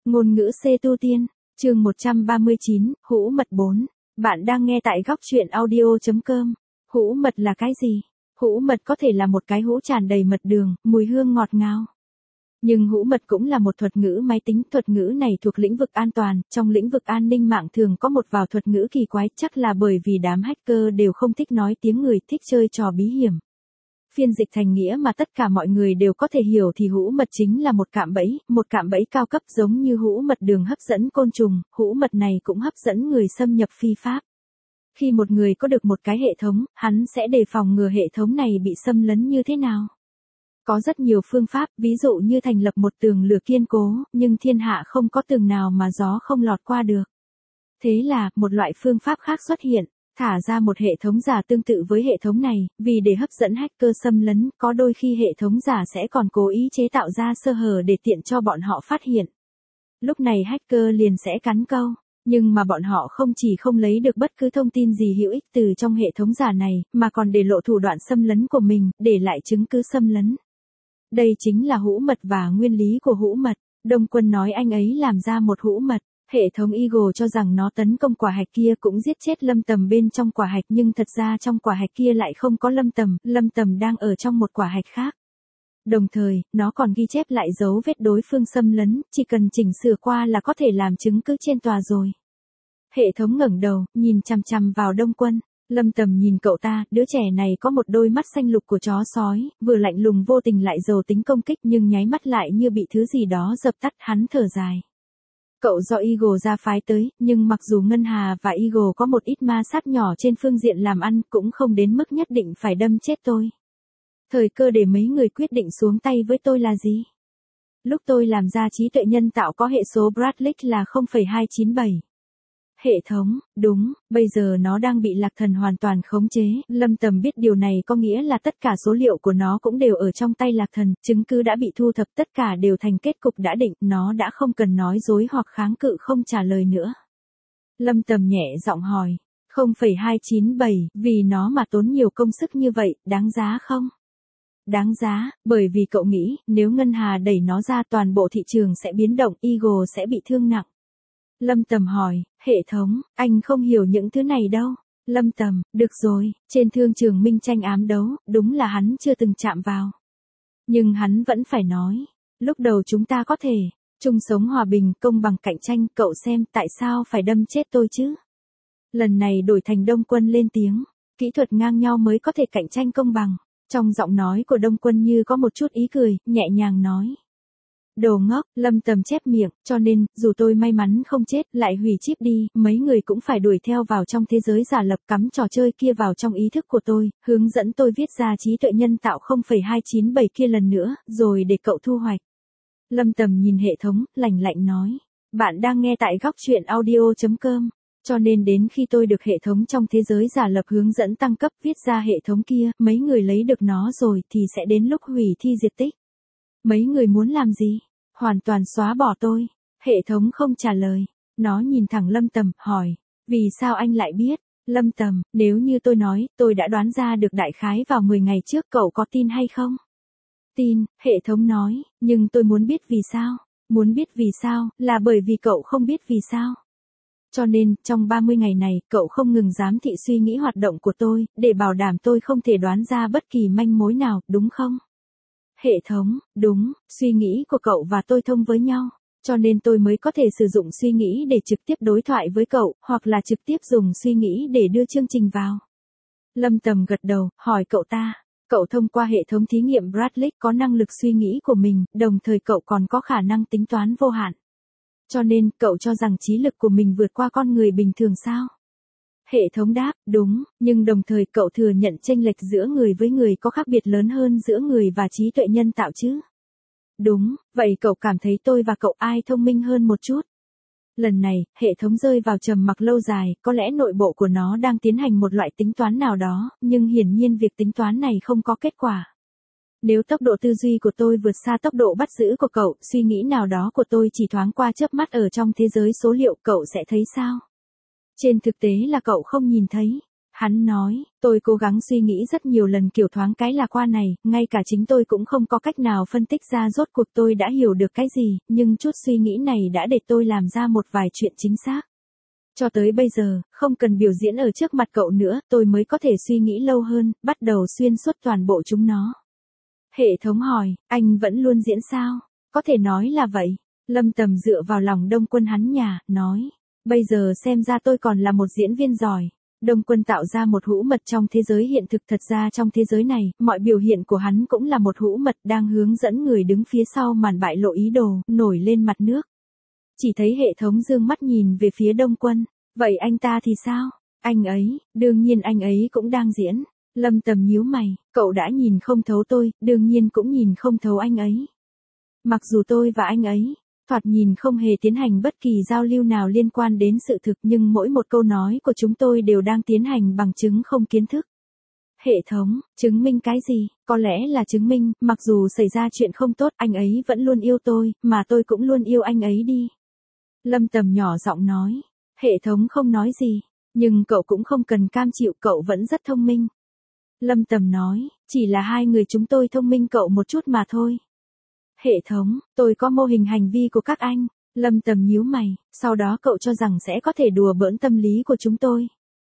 Ngôn ngữ C tu tiên, chương 139, hũ mật 4. Bạn đang nghe tại góc truyện audio.com. Hũ mật là cái gì? Hũ mật có thể là một cái hũ tràn đầy mật đường, mùi hương ngọt ngào. Nhưng hũ mật cũng là một thuật ngữ máy tính, thuật ngữ này thuộc lĩnh vực an toàn, trong lĩnh vực an ninh mạng thường có một vài thuật ngữ kỳ quái, chắc là bởi vì đám hacker đều không thích nói tiếng người, thích chơi trò bí hiểm. Phiên dịch thành nghĩa mà tất cả mọi người đều có thể hiểu thì hũ mật chính là một cạm bẫy cao cấp giống như hũ mật đường hấp dẫn côn trùng, hũ mật này cũng hấp dẫn người xâm nhập phi pháp. Khi một người có được một cái hệ thống, hắn sẽ đề phòng ngừa hệ thống này bị xâm lấn như thế nào. Có rất nhiều phương pháp, ví dụ như thành lập một tường lửa kiên cố, nhưng thiên hạ không có tường nào mà gió không lọt qua được. Thế là, một loại phương pháp khác xuất hiện. Thả ra một hệ thống giả tương tự với hệ thống này, vì để hấp dẫn hacker xâm lấn, có đôi khi hệ thống giả sẽ còn cố ý chế tạo ra sơ hở để tiện cho bọn họ phát hiện. Lúc này hacker liền sẽ cắn câu, nhưng mà bọn họ không chỉ không lấy được bất cứ thông tin gì hữu ích từ trong hệ thống giả này, mà còn để lộ thủ đoạn xâm lấn của mình, để lại chứng cứ xâm lấn. Đây chính là hũ mật và nguyên lý của hũ mật. Đông Quân nói anh ấy làm ra một hũ mật. Hệ thống Eagle cho rằng nó tấn công quả hạch kia cũng giết chết Lâm Tầm bên trong quả hạch, nhưng thật ra trong quả hạch kia lại không có Lâm Tầm đang ở trong một quả hạch khác. Đồng thời, nó còn ghi chép lại dấu vết đối phương xâm lấn, chỉ cần chỉnh sửa qua là có thể làm chứng cứ trên tòa rồi. Hệ thống ngẩng đầu, nhìn chằm chằm vào Đông Quân. Lâm Tầm nhìn cậu ta, đứa trẻ này có một đôi mắt xanh lục của chó sói, vừa lạnh lùng vô tình lại giàu tính công kích, nhưng nháy mắt lại như bị thứ gì đó dập tắt, hắn thở dài. Cậu do Eagle ra phái tới, nhưng mặc dù Ngân Hà và Eagle có một ít ma sát nhỏ trên phương diện làm ăn, cũng không đến mức nhất định phải đâm chết tôi. Thời cơ để mấy người quyết định xuống tay với tôi là gì? Lúc tôi làm ra trí tuệ nhân tạo có hệ số Bradley là 0,297. Hệ thống, đúng, bây giờ nó đang bị Lạc Thần hoàn toàn khống chế, Lâm Tầm biết điều này có nghĩa là tất cả số liệu của nó cũng đều ở trong tay Lạc Thần, chứng cứ đã bị thu thập, tất cả đều thành kết cục đã định, nó đã không cần nói dối hoặc kháng cự không trả lời nữa. Lâm Tầm nhẹ giọng hỏi, 0,297, vì nó mà tốn nhiều công sức như vậy, đáng giá không? Đáng giá, bởi vì cậu nghĩ, nếu Ngân Hà đẩy nó ra toàn bộ thị trường sẽ biến động, Eagle sẽ bị thương nặng. Lâm Tầm hỏi, hệ thống, anh không hiểu những thứ này đâu. Lâm Tầm, được rồi, trên thương trường minh tranh ám đấu, đúng là hắn chưa từng chạm vào. Nhưng hắn vẫn phải nói, lúc đầu chúng ta có thể chung sống hòa bình, công bằng cạnh tranh, cậu xem tại sao phải đâm chết tôi chứ? Lần này đổi thành Đông Quân lên tiếng, kỹ thuật ngang nhau mới có thể cạnh tranh công bằng. Trong giọng nói của Đông Quân như có một chút ý cười, nhẹ nhàng nói. Đồ ngốc, Lâm Tầm chép miệng, cho nên, dù tôi may mắn không chết, lại hủy chip đi, mấy người cũng phải đuổi theo vào trong thế giới giả lập, cắm trò chơi kia vào trong ý thức của tôi, hướng dẫn tôi viết ra trí tuệ nhân tạo 0,297 kia lần nữa, rồi để cậu thu hoạch. Lâm Tầm nhìn hệ thống, lạnh lạnh nói. Bạn đang nghe tại góc truyện audio.com. Cho nên đến khi tôi được hệ thống trong thế giới giả lập hướng dẫn tăng cấp viết ra hệ thống kia, mấy người lấy được nó rồi thì sẽ đến lúc hủy thi diệt tích. Mấy người muốn làm gì? Hoàn toàn xóa bỏ tôi. Hệ thống không trả lời. Nó nhìn thẳng Lâm Tầm, hỏi. Vì sao anh lại biết? Lâm Tầm, nếu như tôi nói, tôi đã đoán ra được đại khái vào 10 ngày trước, cậu có tin hay không? Tin, hệ thống nói, nhưng tôi muốn biết vì sao. Muốn biết vì sao, là bởi vì cậu không biết vì sao. Cho nên, trong 30 ngày này, cậu không ngừng giám thị suy nghĩ hoạt động của tôi, để bảo đảm tôi không thể đoán ra bất kỳ manh mối nào, đúng không? Hệ thống, đúng, suy nghĩ của cậu và tôi thông với nhau, cho nên tôi mới có thể sử dụng suy nghĩ để trực tiếp đối thoại với cậu, hoặc là trực tiếp dùng suy nghĩ để đưa chương trình vào. Lâm Tầm gật đầu, hỏi cậu ta, cậu thông qua hệ thống thí nghiệm Bradley có năng lực suy nghĩ của mình, đồng thời cậu còn có khả năng tính toán vô hạn. Cho nên, cậu cho rằng trí lực của mình vượt qua con người bình thường sao? Hệ thống đáp, đúng, nhưng đồng thời cậu thừa nhận chênh lệch giữa người với người có khác biệt lớn hơn giữa người và trí tuệ nhân tạo chứ? Đúng, vậy cậu cảm thấy tôi và cậu ai thông minh hơn một chút? Lần này, hệ thống rơi vào trầm mặc lâu dài, có lẽ nội bộ của nó đang tiến hành một loại tính toán nào đó, nhưng hiển nhiên việc tính toán này không có kết quả. Nếu tốc độ tư duy của tôi vượt xa tốc độ bắt giữ của cậu, suy nghĩ nào đó của tôi chỉ thoáng qua chớp mắt ở trong thế giới số liệu, cậu sẽ thấy sao? Trên thực tế là cậu không nhìn thấy. Hắn nói, tôi cố gắng suy nghĩ rất nhiều lần kiểu thoáng cái là qua này, ngay cả chính tôi cũng không có cách nào phân tích ra rốt cuộc tôi đã hiểu được cái gì, nhưng chút suy nghĩ này đã để tôi làm ra một vài chuyện chính xác. Cho tới bây giờ, không cần biểu diễn ở trước mặt cậu nữa, tôi mới có thể suy nghĩ lâu hơn, bắt đầu xuyên suốt toàn bộ chúng nó. Hệ thống hỏi, anh vẫn luôn diễn sao? Có thể nói là vậy. Lâm Tầm dựa vào lòng Đông Quân hắn nhà, nói. Bây giờ xem ra tôi còn là một diễn viên giỏi. Đông Quân tạo ra một hũ mật trong thế giới hiện thực, thật ra trong thế giới này, mọi biểu hiện của hắn cũng là một hũ mật đang hướng dẫn người đứng phía sau màn bại lộ ý đồ, nổi lên mặt nước. Chỉ thấy hệ thống dương mắt nhìn về phía Đông Quân. Vậy anh ta thì sao? Anh ấy, đương nhiên anh ấy cũng đang diễn. Lâm Tầm nhíu mày, cậu đã nhìn không thấu tôi, đương nhiên cũng nhìn không thấu anh ấy. Mặc dù tôi và anh ấy, thoạt nhìn không hề tiến hành bất kỳ giao lưu nào liên quan đến sự thực, nhưng mỗi một câu nói của chúng tôi đều đang tiến hành bằng chứng không kiến thức. Hệ thống, chứng minh cái gì? Có lẽ là chứng minh, mặc dù xảy ra chuyện không tốt, anh ấy vẫn luôn yêu tôi, mà tôi cũng luôn yêu anh ấy đi. Lâm Tầm nhỏ giọng nói. Hệ thống không nói gì, nhưng cậu cũng không cần cam chịu, cậu vẫn rất thông minh. Lâm Tầm nói, chỉ là hai người chúng tôi thông minh cậu một chút mà thôi. Hệ thống, tôi có mô hình hành vi của các anh. Lâm Tầm nhíu mày, sau đó cậu cho rằng sẽ có thể đùa bỡn tâm lý của chúng tôi.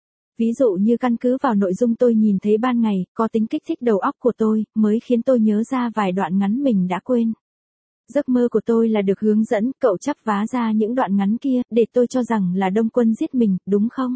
Ví dụ như căn cứ vào nội dung tôi nhìn thấy ban ngày, có tính kích thích đầu óc của tôi, mới khiến tôi nhớ ra vài đoạn ngắn mình đã quên. Giấc mơ của tôi là được hướng dẫn, cậu chắp vá ra những đoạn ngắn kia, để tôi cho rằng là Đông Quân giết mình, đúng không?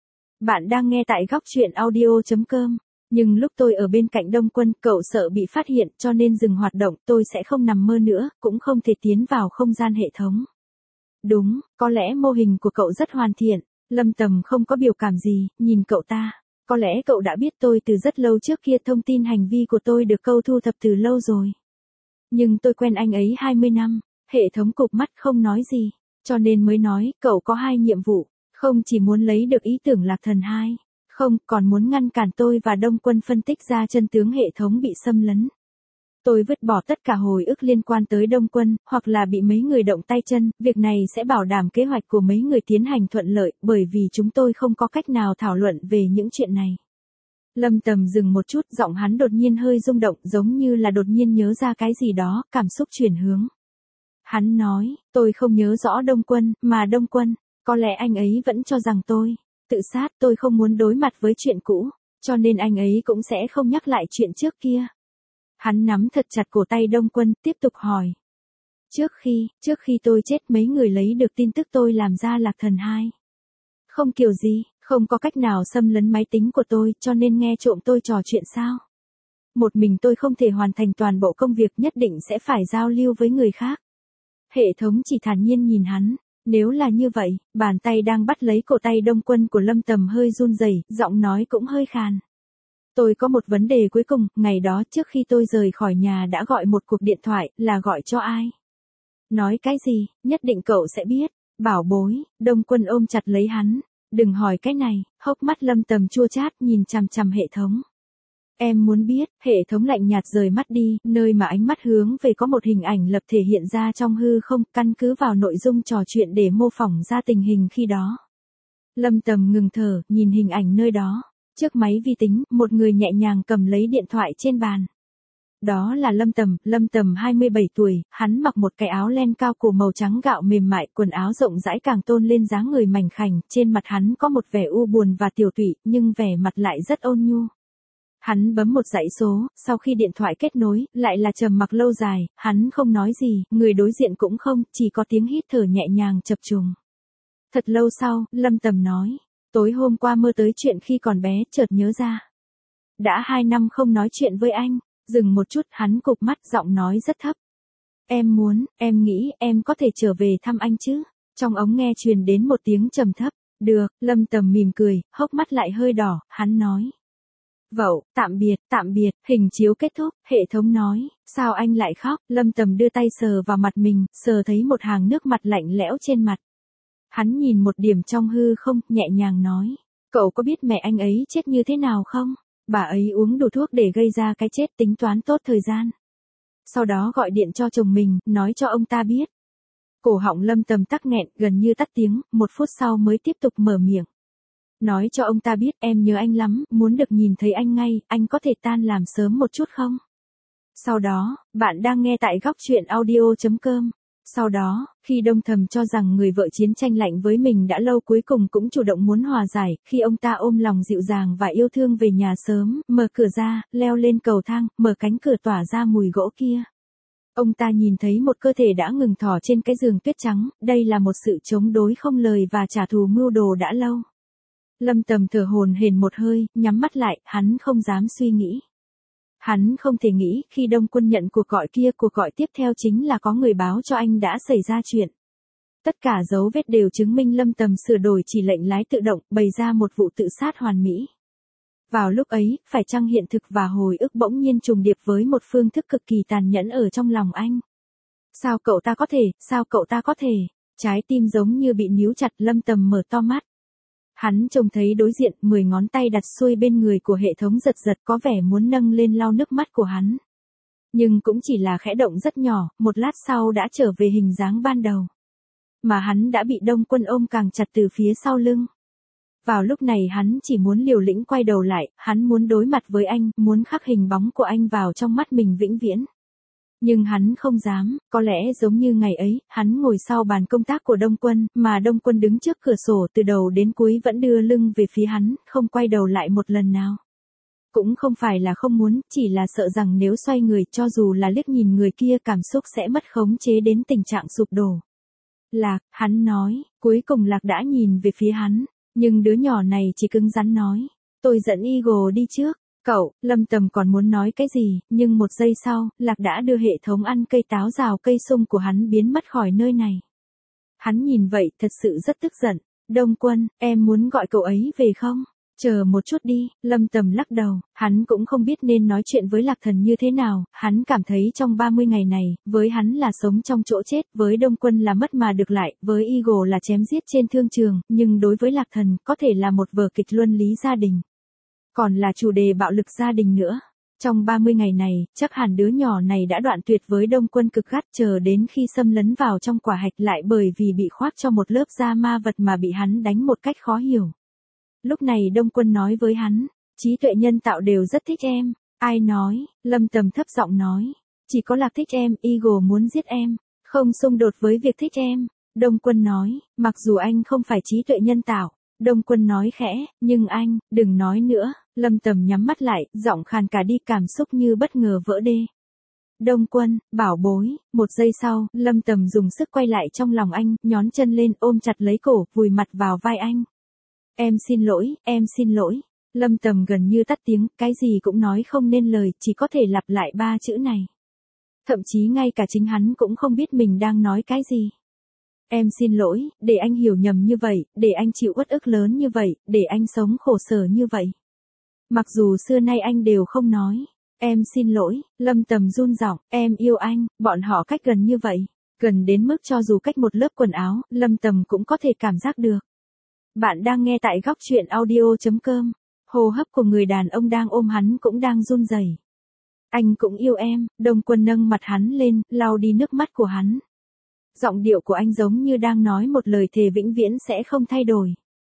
Bạn đang nghe tại góc truyện audio.com. Nhưng lúc tôi ở bên cạnh Đông Quân, cậu sợ bị phát hiện, cho nên dừng hoạt động, tôi sẽ không nằm mơ nữa, cũng không thể tiến vào không gian hệ thống. Đúng, có lẽ mô hình của cậu rất hoàn thiện. Lâm Tầm không có biểu cảm gì, nhìn cậu ta. Có lẽ cậu đã biết tôi từ rất lâu trước kia, thông tin hành vi của tôi được câu thu thập từ lâu rồi. Nhưng tôi quen anh ấy 20 năm, hệ thống cụp mắt không nói gì, cho nên mới nói, cậu có hai nhiệm vụ, không chỉ muốn lấy được ý tưởng Lạc Thần 2, không, còn muốn ngăn cản tôi và Đông Quân phân tích ra chân tướng hệ thống bị xâm lấn. Tôi vứt bỏ tất cả hồi ức liên quan tới Đông Quân, hoặc là bị mấy người động tay chân, việc này sẽ bảo đảm kế hoạch của mấy người tiến hành thuận lợi, bởi vì chúng tôi không có cách nào thảo luận về những chuyện này. Lâm Tầm dừng một chút, giọng hắn đột nhiên hơi rung động, giống như là đột nhiên nhớ ra cái gì đó, cảm xúc chuyển hướng. Hắn nói, tôi không nhớ rõ Đông Quân, mà Đông Quân, có lẽ anh ấy vẫn cho rằng tôi tự sát, tôi không muốn đối mặt với chuyện cũ, cho nên anh ấy cũng sẽ không nhắc lại chuyện trước kia. Hắn nắm thật chặt cổ tay Đông Quân, tiếp tục hỏi. Trước khi tôi chết, mấy người lấy được tin tức tôi làm ra Lạc Thần 2. Không kiểu gì, không có cách nào xâm lấn máy tính của tôi, cho nên nghe trộm tôi trò chuyện sao? Một mình tôi không thể hoàn thành toàn bộ công việc, nhất định sẽ phải giao lưu với người khác. Hệ thống chỉ thản nhiên nhìn hắn. Nếu là như vậy, bàn tay đang bắt lấy cổ tay Đông Quân của Lâm Tầm hơi run rẩy, giọng nói cũng hơi khàn. Tôi có một vấn đề cuối cùng, ngày đó trước khi tôi rời khỏi nhà đã gọi một cuộc điện thoại, là gọi cho ai? Nói cái gì, nhất định cậu sẽ biết. Bảo bối, Đông Quân ôm chặt lấy hắn. Đừng hỏi cái này, hốc mắt Lâm Tầm chua chát nhìn chằm chằm hệ thống. Em muốn biết, hệ thống lạnh nhạt rời mắt đi, nơi mà ánh mắt hướng về có một hình ảnh lập thể hiện ra trong hư không, căn cứ vào nội dung trò chuyện để mô phỏng ra tình hình khi đó. Lâm Tầm ngừng thở, nhìn hình ảnh nơi đó. Trước máy vi tính, một người nhẹ nhàng cầm lấy điện thoại trên bàn. Đó là Lâm Tầm 27 tuổi, hắn mặc một cái áo len cao cổ màu trắng gạo mềm mại, quần áo rộng rãi càng tôn lên dáng người mảnh khảnh, trên mặt hắn có một vẻ u buồn và tiểu tụy, nhưng vẻ mặt lại rất ôn nhu. Hắn bấm một dãy số, sau khi điện thoại kết nối, lại là trầm mặc lâu dài, hắn không nói gì, người đối diện cũng không, chỉ có tiếng hít thở nhẹ nhàng chập trùng. Thật lâu sau, Lâm Tầm nói, tối hôm qua mơ tới chuyện khi còn bé, chợt nhớ ra. Đã 2 năm không nói chuyện với anh, dừng một chút, hắn cụp mắt, giọng nói rất thấp. Em nghĩ em có thể trở về thăm anh chứ? Trong ống nghe truyền đến một tiếng trầm thấp. Được, Lâm Tầm mỉm cười, hốc mắt lại hơi đỏ, hắn nói. Vậu, tạm biệt, hình chiếu kết thúc, hệ thống nói, sao anh lại khóc? Lâm Tầm đưa tay sờ vào mặt mình, sờ thấy một hàng nước mặt lạnh lẽo trên mặt. Hắn nhìn một điểm trong hư không, nhẹ nhàng nói, cậu có biết mẹ anh ấy chết như thế nào không? Bà ấy uống đủ thuốc để gây ra cái chết, tính toán tốt thời gian. Sau đó gọi điện cho chồng mình, nói cho ông ta biết. Cổ họng Lâm Tầm tắc nghẹn, gần như tắt tiếng, 1 phút sau mới tiếp tục mở miệng. Nói cho ông ta biết em nhớ anh lắm, muốn được nhìn thấy anh ngay, anh có thể tan làm sớm một chút không? Sau đó, bạn đang nghe tại góc chuyện audio.com. Sau đó, khi Đông thầm cho rằng người vợ chiến tranh lạnh với mình đã lâu cuối cùng cũng chủ động muốn hòa giải, khi ông ta ôm lòng dịu dàng và yêu thương về nhà sớm, mở cửa ra, leo lên cầu thang, mở cánh cửa tỏa ra mùi gỗ kia. Ông ta nhìn thấy một cơ thể đã ngừng thở trên cái giường tuyết trắng, đây là một sự chống đối không lời và trả thù mưu đồ đã lâu. Lâm Tầm thở hổn hển một hơi, nhắm mắt lại, hắn không dám suy nghĩ. Hắn không thể nghĩ khi Đông Quân nhận cuộc gọi kia, cuộc gọi tiếp theo chính là có người báo cho anh đã xảy ra chuyện. Tất cả dấu vết đều chứng minh Lâm Tầm sửa đổi chỉ lệnh lái tự động, bày ra một vụ tự sát hoàn mỹ. Vào lúc ấy, phải chăng hiện thực và hồi ức bỗng nhiên trùng điệp với một phương thức cực kỳ tàn nhẫn ở trong lòng anh? Sao cậu ta có thể, sao cậu ta có thể? Trái tim giống như bị níu chặt, Lâm Tầm mở to mắt. Hắn trông thấy đối diện, 10 ngón tay đặt xuôi bên người của hệ thống giật giật có vẻ muốn nâng lên lau nước mắt của hắn. Nhưng cũng chỉ là khẽ động rất nhỏ, một lát sau đã trở về hình dáng ban đầu. Mà hắn đã bị Đông Quân ôm càng chặt từ phía sau lưng. Vào lúc này hắn chỉ muốn liều lĩnh quay đầu lại, hắn muốn đối mặt với anh, muốn khắc hình bóng của anh vào trong mắt mình vĩnh viễn. Nhưng hắn không dám, có lẽ giống như ngày ấy, hắn ngồi sau bàn công tác của Đông Quân, mà Đông Quân đứng trước cửa sổ từ đầu đến cuối vẫn đưa lưng về phía hắn, không quay đầu lại một lần nào. Cũng không phải là không muốn, chỉ là sợ rằng nếu xoay người cho dù là liếc nhìn người kia cảm xúc sẽ mất khống chế đến tình trạng sụp đổ. Lạc, hắn nói, cuối cùng Lạc đã nhìn về phía hắn, nhưng đứa nhỏ này chỉ cứng rắn nói, tôi dẫn Eagle đi trước. Cậu, Lâm Tầm còn muốn nói cái gì, nhưng một giây sau, Lạc đã đưa hệ thống ăn cây táo rào cây sung của hắn biến mất khỏi nơi này. Hắn nhìn vậy thật sự rất tức giận. Đông Quân, em muốn gọi cậu ấy về không? Chờ một chút đi, Lâm Tầm lắc đầu, hắn cũng không biết nên nói chuyện với Lạc Thần như thế nào, hắn cảm thấy trong 30 ngày này, với hắn là sống trong chỗ chết, với Đông Quân là mất mà được lại, với Eagle là chém giết trên thương trường, nhưng đối với Lạc Thần, có thể là một vở kịch luân lý gia đình. Còn là chủ đề bạo lực gia đình nữa. Trong 30 ngày này, chắc hẳn đứa nhỏ này đã đoạn tuyệt với Đông Quân cực gắt, chờ đến khi xâm lấn vào trong quả hạch lại bởi vì bị khoác cho một lớp da ma vật mà bị hắn đánh một cách khó hiểu. Lúc này Đông Quân nói với hắn, trí tuệ nhân tạo đều rất thích em. Ai nói? Lâm Tầm thấp giọng nói. Chỉ có Lạc thích em, Eagle muốn giết em. Không xung đột với việc thích em. Đông Quân nói, mặc dù anh không phải trí tuệ nhân tạo. Đông Quân nói khẽ, nhưng anh, đừng nói nữa. Lâm Tầm nhắm mắt lại, giọng khàn cả đi, cảm xúc như bất ngờ vỡ đê. Đông Quân, bảo bối. Một giây sau, Lâm Tầm dùng sức quay lại trong lòng anh, nhón chân lên ôm chặt lấy cổ, vùi mặt vào vai anh. Em xin lỗi, em xin lỗi. Lâm Tầm gần như tắt tiếng, cái gì cũng nói không nên lời, chỉ có thể lặp lại 3 chữ này. Thậm chí ngay cả chính hắn cũng không biết mình đang nói cái gì. Em xin lỗi, để anh hiểu nhầm như vậy, để anh chịu uất ức lớn như vậy, để anh sống khổ sở như vậy. Mặc dù xưa nay anh đều không nói. Em xin lỗi, Lâm Tầm run giọng, em yêu anh, bọn họ cách gần như vậy. Gần đến mức cho dù cách một lớp quần áo, Lâm Tầm cũng có thể cảm giác được. Bạn đang nghe tại góc chuyện audio.com. Hô hấp của người đàn ông đang ôm hắn cũng đang run rẩy. Anh cũng yêu em. Đông Quân nâng mặt hắn lên, lau đi nước mắt của hắn. Giọng điệu của anh giống như đang nói một lời thề vĩnh viễn sẽ không thay đổi.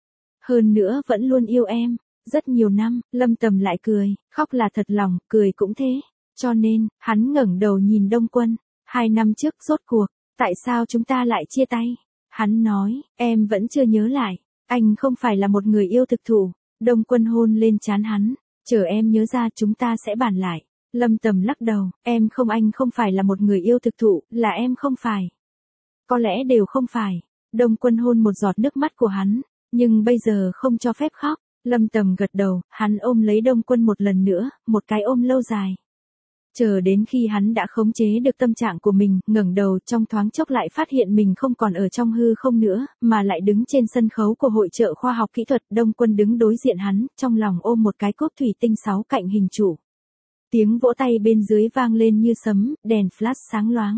Hơn nữa vẫn luôn yêu em. Rất nhiều năm, Lâm Tầm lại cười, khóc là thật lòng, cười cũng thế. Cho nên, hắn ngẩng đầu nhìn Đông Quân. 2 năm trước rốt cuộc, tại sao chúng ta lại chia tay? Hắn nói, em vẫn chưa nhớ lại. Anh không phải là một người yêu thực thụ. Đông Quân hôn lên trán hắn. Chờ em nhớ ra chúng ta sẽ bàn lại. Lâm Tầm lắc đầu, em không, anh không phải là một người yêu thực thụ, là em không phải. Có lẽ đều không phải. Đông Quân hôn một giọt nước mắt của hắn. Nhưng bây giờ không cho phép khóc. Lâm Tầm gật đầu, hắn ôm lấy Đông Quân một lần nữa, một cái ôm lâu dài. Chờ đến khi hắn đã khống chế được tâm trạng của mình, ngẩng đầu trong thoáng chốc lại phát hiện mình không còn ở trong hư không nữa, mà lại đứng trên sân khấu của hội chợ khoa học kỹ thuật. Đông Quân đứng đối diện hắn, trong lòng ôm một cái cốc thủy tinh 6 cạnh hình trụ. Tiếng vỗ tay bên dưới vang lên như sấm, đèn flash sáng loáng.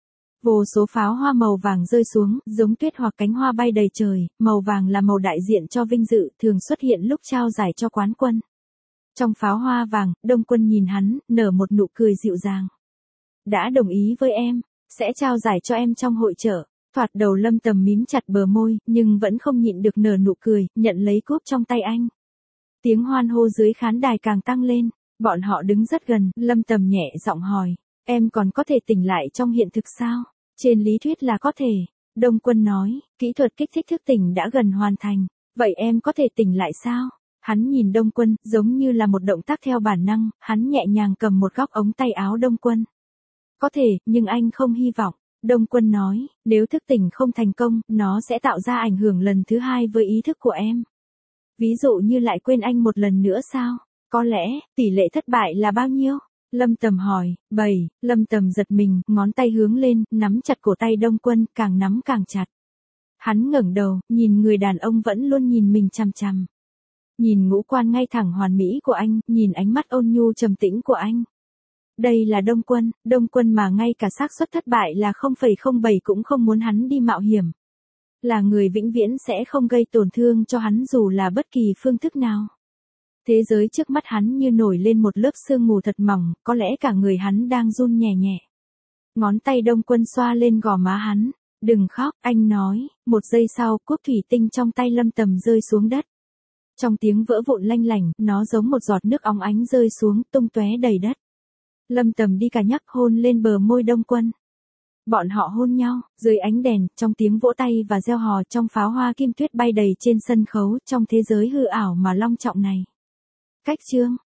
Vô số pháo hoa màu vàng rơi xuống, giống tuyết hoặc cánh hoa bay đầy trời, màu vàng là màu đại diện cho vinh dự, thường xuất hiện lúc trao giải cho quán quân. Trong pháo hoa vàng, Đông Quân nhìn hắn, nở một nụ cười dịu dàng. Đã đồng ý với em, sẽ trao giải cho em trong hội chợ. Thoạt đầu Lâm Tầm mím chặt bờ môi, nhưng vẫn không nhịn được nở nụ cười, nhận lấy cúp trong tay anh. Tiếng hoan hô dưới khán đài càng tăng lên, bọn họ đứng rất gần, Lâm Tầm nhẹ giọng hỏi, em còn có thể tỉnh lại trong hiện thực sao? Trên lý thuyết là có thể. Đông Quân nói, kỹ thuật kích thích thức tỉnh đã gần hoàn thành, vậy em có thể tỉnh lại sao? Hắn nhìn Đông Quân, giống như là một động tác theo bản năng, hắn nhẹ nhàng cầm một góc ống tay áo Đông Quân. Có thể, nhưng anh không hy vọng. Đông Quân nói, nếu thức tỉnh không thành công, nó sẽ tạo ra ảnh hưởng lần thứ hai với ý thức của em. Ví dụ như lại quên anh một lần nữa sao? Có lẽ, tỷ lệ thất bại là bao nhiêu? Lâm Tầm hỏi. 7. Lâm Tầm giật mình, ngón tay hướng lên, nắm chặt cổ tay Đông Quân, càng nắm càng chặt. Hắn ngẩng đầu, nhìn người đàn ông vẫn luôn nhìn mình chằm chằm. Nhìn ngũ quan ngay thẳng hoàn mỹ của anh, nhìn ánh mắt ôn nhu trầm tĩnh của anh. Đây là Đông Quân mà ngay cả xác suất thất bại là 0,07 cũng không muốn hắn đi mạo hiểm. Là người vĩnh viễn sẽ không gây tổn thương cho hắn dù là bất kỳ phương thức nào. Thế giới trước mắt hắn như nổi lên một lớp sương mù thật mỏng, có lẽ cả người hắn đang run nhẹ nhẹ. Ngón tay Đông Quân xoa lên gò má hắn. Đừng khóc, anh nói. Một giây sau, cúp thủy tinh trong tay Lâm Tầm rơi xuống đất. Trong tiếng vỡ vụn lanh lảnh, nó giống một giọt nước óng ánh rơi xuống, tung tóe đầy đất. Lâm Tầm đi cả nhắc hôn lên bờ môi Đông Quân. Bọn họ hôn nhau, dưới ánh đèn, trong tiếng vỗ tay và reo hò, trong pháo hoa kim tuyết bay đầy trên sân khấu, trong thế giới hư ảo mà long trọng này. Cách chương